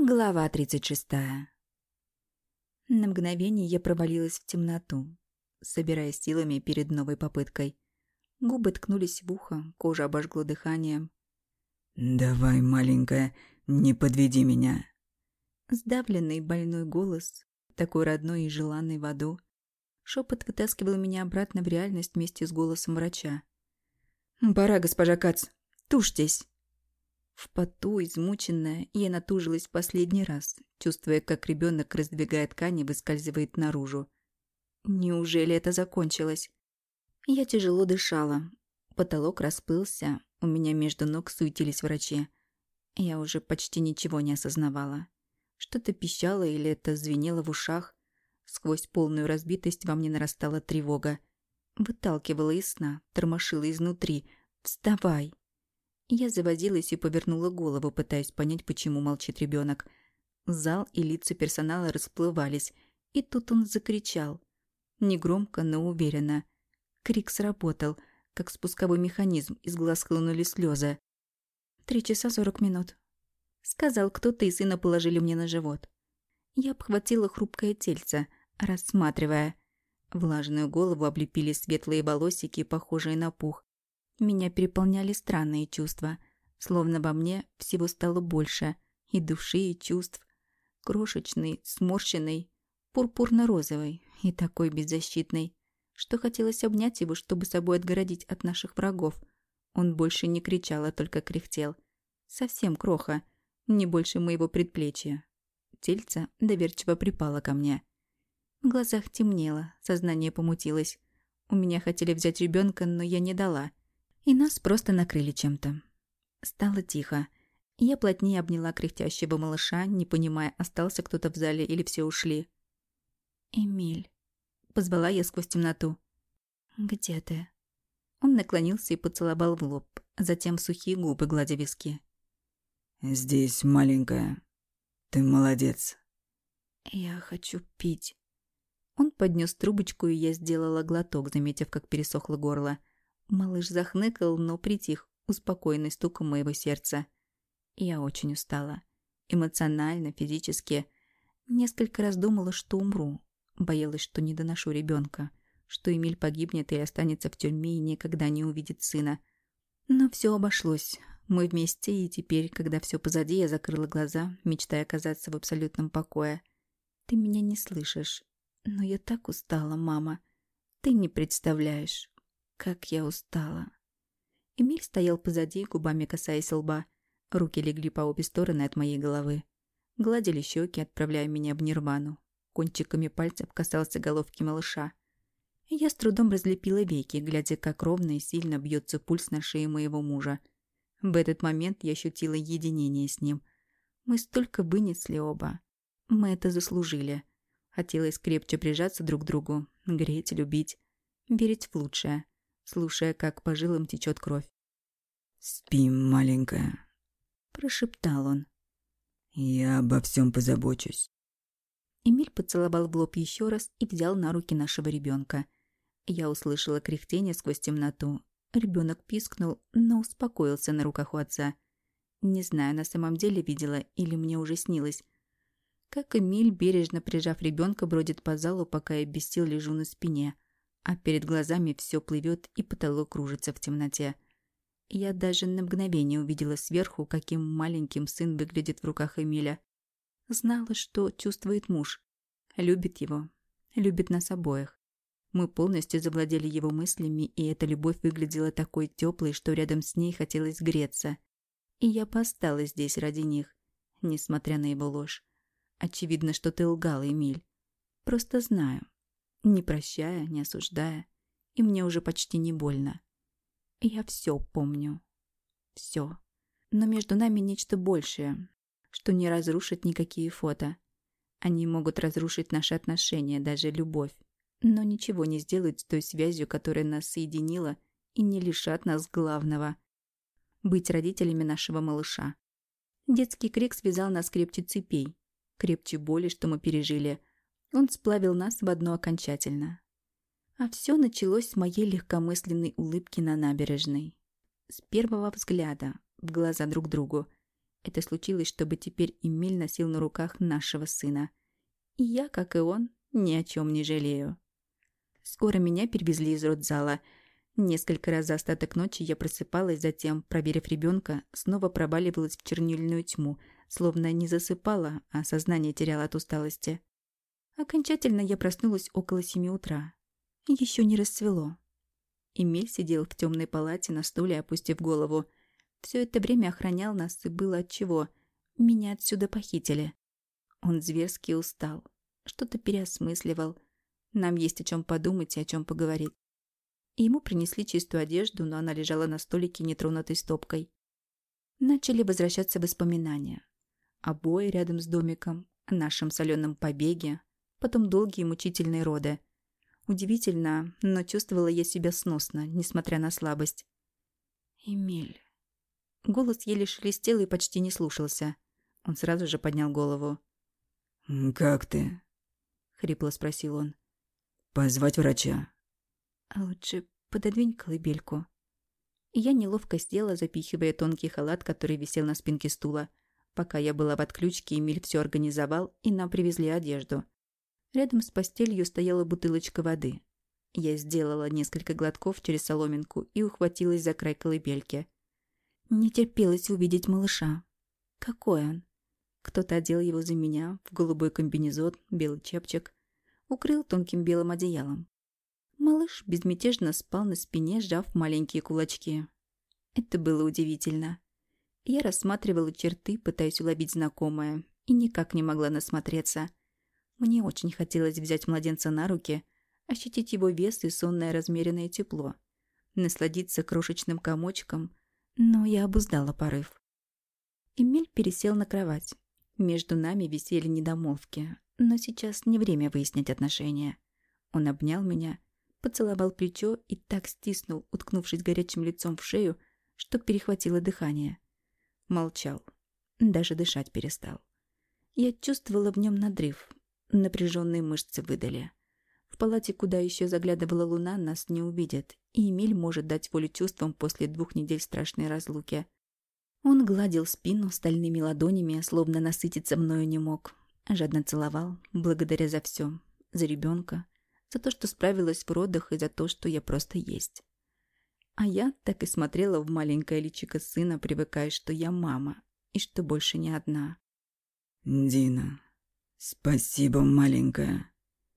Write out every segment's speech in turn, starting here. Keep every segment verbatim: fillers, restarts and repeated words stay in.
Глава тридцать шестая. На мгновение я провалилась в темноту, собираясь силами перед новой попыткой. Губы ткнулись в ухо, кожа обожгло дыханием. «Давай, маленькая, не подведи меня». Сдавленный больной голос, такой родной и желанный в аду. Шепот вытаскивал меня обратно в реальность вместе с голосом врача. «Пора, госпожа Кац, тушьтесь!» В поту, измученная, я натужилась в последний раз, чувствуя, как ребенок, раздвигая ткани, выскальзывает наружу. Неужели это закончилось? Я тяжело дышала. Потолок расплылся, у меня между ног суетились врачи. Я уже почти ничего не осознавала. Что-то пищало или это звенело в ушах. Сквозь полную разбитость во мне нарастала тревога. Выталкивала из сна, тормошила изнутри. «Вставай!» Я завозилась и повернула голову, пытаясь понять, почему молчит ребенок. Зал и лица персонала расплывались, и тут он закричал. Негромко, но уверенно. Крик сработал, как спусковой механизм, из глаз хлынули слезы. «Три часа сорок минут», — сказал кто-то, и сына положили мне на живот. Я обхватила хрупкое тельце, рассматривая. Влажную голову облепили светлые волосики, похожие на пух. Меня переполняли странные чувства, словно во мне всего стало больше, и души, и чувств. Крошечный, сморщенный, пурпурно-розовый и такой беззащитный, что хотелось обнять его, чтобы собой отгородить от наших врагов. Он больше не кричал, а только кряхтел. Совсем кроха, не больше моего предплечья. Тельце доверчиво припало ко мне. В глазах темнело, сознание помутилось. У меня хотели взять ребенка, но я не дала. И нас просто накрыли чем-то. Стало тихо. Я плотнее обняла кряхтящего малыша, не понимая, остался кто-то в зале или все ушли. «Эмиль», — позвала я сквозь темноту. «Где ты?» Он наклонился и поцеловал в лоб, затем в сухие губы, гладя виски. «Здесь, маленькая. Ты молодец». «Я хочу пить». Он поднес трубочку, и я сделала глоток, заметив, как пересохло горло. Малыш захныкал, но притих, успокоенный стуком моего сердца. Я очень устала. Эмоционально, физически. Несколько раз думала, что умру. Боялась, что не доношу ребенка, что Эмиль погибнет и останется в тюрьме и никогда не увидит сына. Но все обошлось. Мы вместе, и теперь, когда все позади, я закрыла глаза, мечтая оказаться в абсолютном покое. Ты меня не слышишь. Но я так устала, мама. Ты не представляешь. Как я устала. Эмиль стоял позади, губами касаясь лба. Руки легли по обе стороны от моей головы. Гладили щеки, отправляя меня в нирвану. Кончиками пальцев касался головки малыша. Я с трудом разлепила веки, глядя, как ровно и сильно бьется пульс на шее моего мужа. В этот момент я ощутила единение с ним. Мы столько вынесли оба. Мы это заслужили. Хотелось крепче прижаться друг к другу, греть, любить, верить в лучшее, слушая, как по жилам течет кровь. «Спи, маленькая», — прошептал он. «Я обо всем позабочусь». Эмиль поцеловал в лоб еще раз и взял на руки нашего ребенка. Я услышала кряхтение сквозь темноту. Ребенок пискнул, но успокоился на руках у отца. Не знаю, на самом деле видела или мне уже снилось. Как Эмиль, бережно прижав ребенка, бродит по залу, пока я без сил лежу на спине, а перед глазами все плывет и потолок кружится в темноте. Я даже на мгновение увидела сверху, каким маленьким сын выглядит в руках Эмиля. Знала, что чувствует муж. Любит его. Любит нас обоих. Мы полностью завладели его мыслями, и эта любовь выглядела такой теплой, что рядом с ней хотелось греться. И я бы осталась здесь ради них, несмотря на его ложь. Очевидно, что ты лгал, Эмиль. Просто знаю. Не прощая, не осуждая. И мне уже почти не больно. Я все помню. Все. Но между нами нечто большее, что не разрушит никакие фото. Они могут разрушить наши отношения, даже любовь. Но ничего не сделают с той связью, которая нас соединила, и не лишат нас главного — быть родителями нашего малыша. Детский крик связал нас крепче цепей. Крепче боли, что мы пережили. Он сплавил нас в одно окончательно. А все началось с моей легкомысленной улыбки на набережной. С первого взгляда в глаза друг другу. Это случилось, чтобы теперь Эмиль носил на руках нашего сына. И я, как и он, ни о чем не жалею. Скоро меня перевезли из родзала. Несколько раз за остаток ночи я просыпалась, затем, проверив ребенка, снова проваливалась в чернильную тьму, словно не засыпала, а сознание теряла от усталости. Окончательно я проснулась около семи утра. Еще не расцвело. Эмиль сидел в темной палате на стуле, опустив голову. Все это время охранял нас, и было отчего. Меня отсюда похитили. Он зверски устал, что-то переосмысливал. Нам есть о чем подумать и о чем поговорить. Ему принесли чистую одежду, но она лежала на столике нетронутой стопкой. Начали возвращаться воспоминания. О бое рядом с домиком, о нашем соленом побеге, потом долгие мучительные роды. Удивительно, но чувствовала я себя сносно, несмотря на слабость. «Эмиль». Голос еле шелестел и почти не слушался. Он сразу же поднял голову. «Как ты?» — хрипло спросил он. «Позвать врача?» «А лучше пододвинь колыбельку». Я неловко села, запихивая тонкий халат, который висел на спинке стула. Пока я была в отключке, Эмиль все организовал, и нам привезли одежду. Рядом с постелью стояла бутылочка воды. Я сделала несколько глотков через соломинку и ухватилась за край колыбельки. Не терпелось увидеть малыша. Какой он? Кто-то одел его за меня в голубой комбинезон, белый чепчик, укрыл тонким белым одеялом. Малыш безмятежно спал на спине, сжав маленькие кулачки. Это было удивительно. Я рассматривала черты, пытаясь уловить знакомое, и никак не могла насмотреться. Мне очень хотелось взять младенца на руки, ощутить его вес и сонное размеренное тепло, насладиться крошечным комочком, но я обуздала порыв. Эмиль пересел на кровать. Между нами висели недомолвки, но сейчас не время выяснять отношения. Он обнял меня, поцеловал плечо и так стиснул, уткнувшись горячим лицом в шею, что перехватило дыхание. Молчал. Даже дышать перестал. Я чувствовала в нем надрыв. Напряженные мышцы выдали. В палате, куда еще заглядывала луна, нас не увидят, и Эмиль может дать волю чувствам после двух недель страшной разлуки. Он гладил спину стальными ладонями, словно насытиться мною не мог. Жадно целовал, благодаря за все. За ребенка, за то, что справилась в родах, и за то, что я просто есть. А я так и смотрела в маленькое личико сына, привыкая, что я мама, и что больше не одна. «Дина, спасибо, маленькая».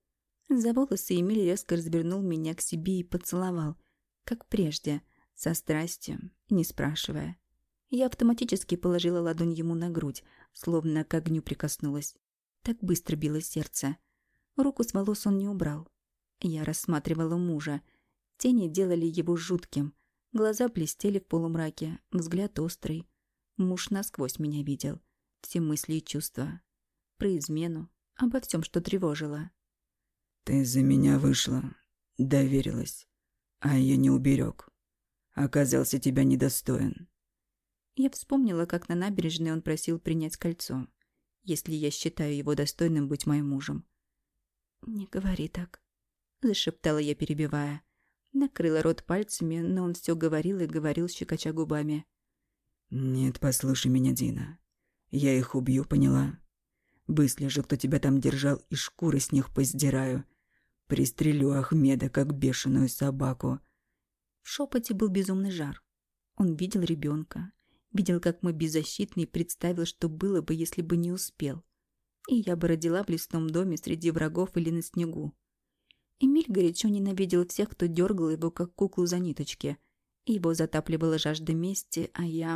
За волосы Эмиль резко развернул меня к себе и поцеловал, как прежде, со страстью, не спрашивая. Я автоматически положила ладонь ему на грудь, словно к огню прикоснулась. Так быстро било сердце. Руку с волос он не убрал. Я рассматривала мужа. Тени делали его жутким. Глаза блестели в полумраке, взгляд острый. Муж насквозь меня видел. Все мысли и чувства. Про измену, обо всем, что тревожило. «Ты за меня вышла, доверилась, а я не уберег. Оказался тебя недостоин». Я вспомнила, как на набережной он просил принять кольцо, если я считаю его достойным быть моим мужем. «Не говори так», — зашептала я, перебивая. Накрыла рот пальцами, но он все говорил и говорил, щекоча губами. «Нет, послушай меня, Дина. Я их убью, поняла? Выслежу, кто тебя там держал, и шкуры с них поздираю. Пристрелю Ахмеда, как бешеную собаку». В шепоте был безумный жар. Он видел ребенка, видел, как мы беззащитны, и представил, что было бы, если бы не успел. И я бы родила в лесном доме среди врагов или на снегу. Эмиль горячо ненавидел всех, кто дергал его, как куклу за ниточки. Его затапливала жажда мести, а я...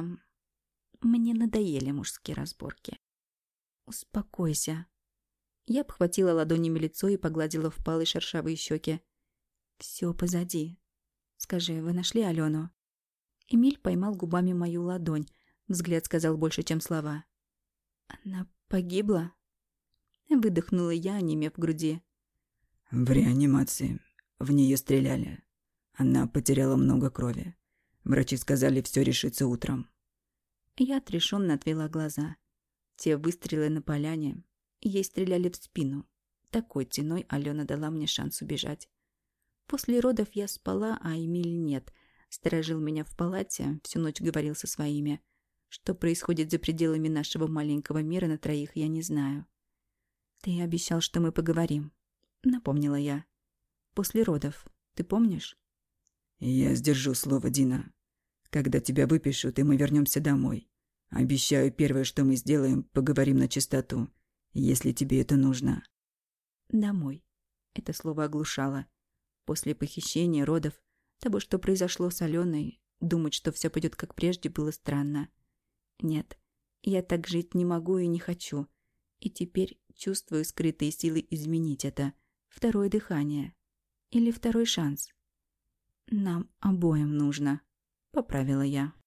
Мне надоели мужские разборки. «Успокойся». Я обхватила ладонями лицо и погладила впалые шершавые щеки. «Все позади. Скажи, вы нашли Алену?» Эмиль поймал губами мою ладонь. Взгляд сказал больше, чем слова. «Она погибла?» Выдохнула я, онемев в груди. «В реанимации. В нее стреляли. Она потеряла много крови. Врачи сказали, все решится утром». Я отрешенно отвела глаза. Те выстрелы на поляне. Ей стреляли в спину. Такой ценой Алена дала мне шанс убежать. После родов я спала, а Эмиль нет. Сторожил меня в палате, всю ночь говорил со своими. Что происходит за пределами нашего маленького мира на троих, я не знаю. «Ты обещал, что мы поговорим», — напомнила я. «После родов. Ты помнишь?» «Я сдержу слово, Дина. Когда тебя выпишут, и мы вернемся домой. Обещаю, первое, что мы сделаем, поговорим на чистоту, если тебе это нужно». «Домой». Это слово оглушало. После похищения, родов, того, что произошло с Аленой, думать, что все пойдет как прежде, было странно. Нет, я так жить не могу и не хочу. И теперь чувствую скрытые силы изменить это. Второе дыхание. Или второй шанс. «Нам обоим нужно», — поправила я.